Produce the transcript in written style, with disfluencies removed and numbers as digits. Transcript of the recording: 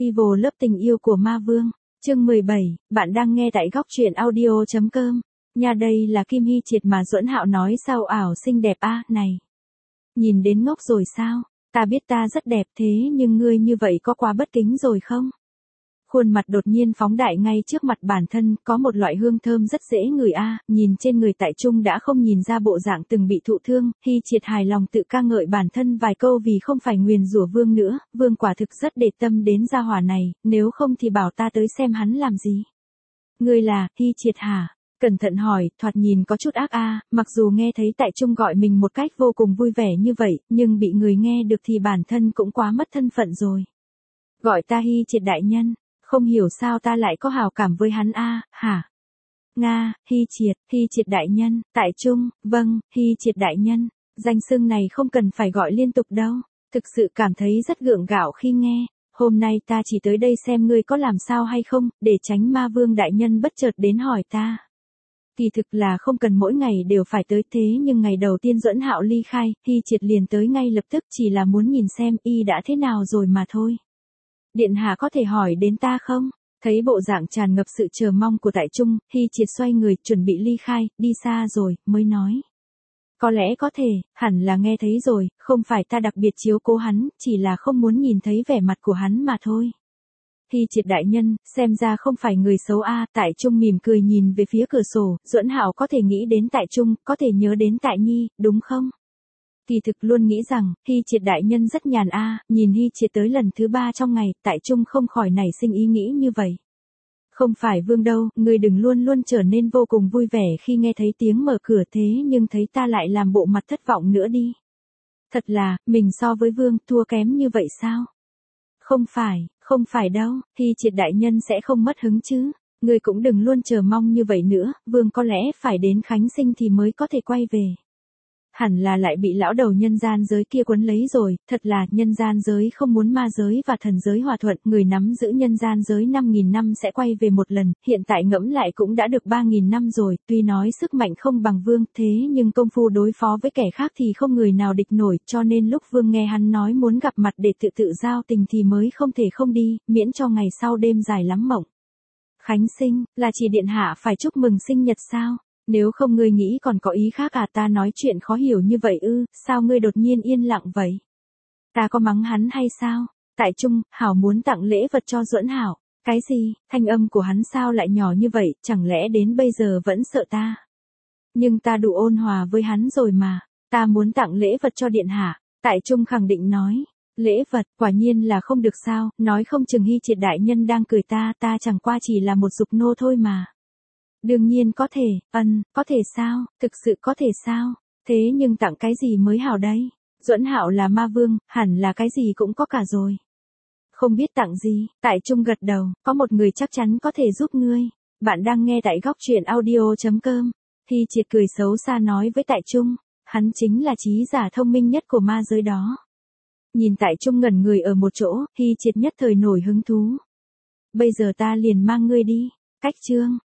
Evil lớp tình yêu của ma vương. Chương 17, bạn đang nghe tại góc truyện audio.com. Nhà đây là Kim Hy Triệt mà Duẫn Hạo nói sao ảo xinh đẹp a, này. Nhìn đến ngốc rồi sao? Ta biết ta rất đẹp thế nhưng ngươi như vậy có quá bất kính rồi không? Khuôn mặt đột nhiên phóng đại ngay trước mặt bản thân, có một loại hương thơm rất dễ ngửi a, nhìn trên người Tại Trung đã không nhìn ra bộ dạng từng bị thụ thương, Hy Triệt hài lòng tự ca ngợi bản thân vài câu vì không phải nguyền rủa Vương nữa, Vương quả thực rất để tâm đến gia hỏa này, nếu không thì bảo ta tới xem hắn làm gì. Ngươi là, Hy Triệt hả? Cẩn thận hỏi, thoạt nhìn có chút ác a, mặc dù nghe thấy Tại Trung gọi mình một cách vô cùng vui vẻ như vậy, nhưng bị người nghe được thì bản thân cũng quá mất thân phận rồi. Gọi ta Hy Triệt đại nhân. Không hiểu sao ta lại có hào cảm với hắn a, hả? Nga, Hy Triệt đại nhân, Tại Trung, vâng, Hy Triệt đại nhân, danh xưng này không cần phải gọi liên tục đâu, thực sự cảm thấy rất gượng gạo khi nghe, hôm nay ta chỉ tới đây xem ngươi có làm sao hay không, để tránh ma vương đại nhân bất chợt đến hỏi ta. Kỳ thực là không cần mỗi ngày đều phải tới thế nhưng ngày đầu tiên Duẫn Hạo ly khai, Hy Triệt liền tới ngay lập tức chỉ là muốn nhìn xem y đã thế nào rồi mà thôi. Điện hạ có thể hỏi đến ta không? Thấy bộ dạng tràn ngập sự chờ mong của Tại Trung, Hy Triệt xoay người, chuẩn bị ly khai, đi xa rồi, mới nói. Có lẽ có thể, hẳn là nghe thấy rồi, không phải ta đặc biệt chiếu cố hắn, chỉ là không muốn nhìn thấy vẻ mặt của hắn mà thôi. Hy Triệt đại nhân, xem ra không phải người xấu a, Tại Trung mỉm cười nhìn về phía cửa sổ, Duẫn Hạo có thể nghĩ đến Tại Trung, có thể nhớ đến Tại Nhi, đúng không? Kỳ thực luôn nghĩ rằng, Hy Triệt đại nhân rất nhàn a, nhìn Hy Triệt tới lần thứ 3 trong ngày, Tại Trung không khỏi nảy sinh ý nghĩ như vậy. Không phải Vương đâu, ngươi đừng luôn luôn trở nên vô cùng vui vẻ khi nghe thấy tiếng mở cửa thế nhưng thấy ta lại làm bộ mặt thất vọng nữa đi. Thật là, mình so với Vương thua kém như vậy sao? Không phải đâu, Hy Triệt đại nhân sẽ không mất hứng chứ. Ngươi cũng đừng luôn chờ mong như vậy nữa, Vương có lẽ phải đến Khánh Sinh thì mới có thể quay về. Hẳn là lại bị lão đầu nhân gian giới kia quấn lấy rồi, thật là nhân gian giới không muốn ma giới và thần giới hòa thuận, người nắm giữ nhân gian giới 5.000 năm sẽ quay về một lần, hiện tại ngẫm lại cũng đã được 3.000 năm rồi, tuy nói sức mạnh không bằng Vương, thế nhưng công phu đối phó với kẻ khác thì không người nào địch nổi, cho nên lúc Vương nghe hắn nói muốn gặp mặt để tự giao tình thì mới không thể không đi, miễn cho ngày sau đêm dài lắm mộng. Khánh Sinh, là chỉ điện hạ phải chúc mừng sinh nhật sao? Nếu không ngươi nghĩ còn có ý khác à, ta nói chuyện khó hiểu như vậy ư, sao ngươi đột nhiên yên lặng vậy? Ta có mắng hắn hay sao? Tại Trung, Hảo muốn tặng lễ vật cho Duẫn Hạo. Cái gì, thanh âm của hắn sao lại nhỏ như vậy, chẳng lẽ đến bây giờ vẫn sợ ta? Nhưng ta đủ ôn hòa với hắn rồi mà, ta muốn tặng lễ vật cho điện hạ. Tại Trung khẳng định nói. Lễ vật, quả nhiên là không được sao, nói không chừng Hy Triệt đại nhân đang cười ta chẳng qua chỉ là một dục nô thôi mà. Đương nhiên có thể, có thể sao, thực sự có thể sao, thế nhưng tặng cái gì mới hảo đấy, Duẫn Hạo là ma vương, hẳn là cái gì cũng có cả rồi. Không biết tặng gì, Tại Trung gật đầu, có một người chắc chắn có thể giúp ngươi, bạn đang nghe tại góc truyện audio.com, Hy Triệt cười xấu xa nói với Tại Trung, hắn chính là trí giả thông minh nhất của ma giới đó. Nhìn Tại Trung ngẩn người ở một chỗ, Hy Triệt nhất thời nổi hứng thú. Bây giờ ta liền mang ngươi đi. Cách chương,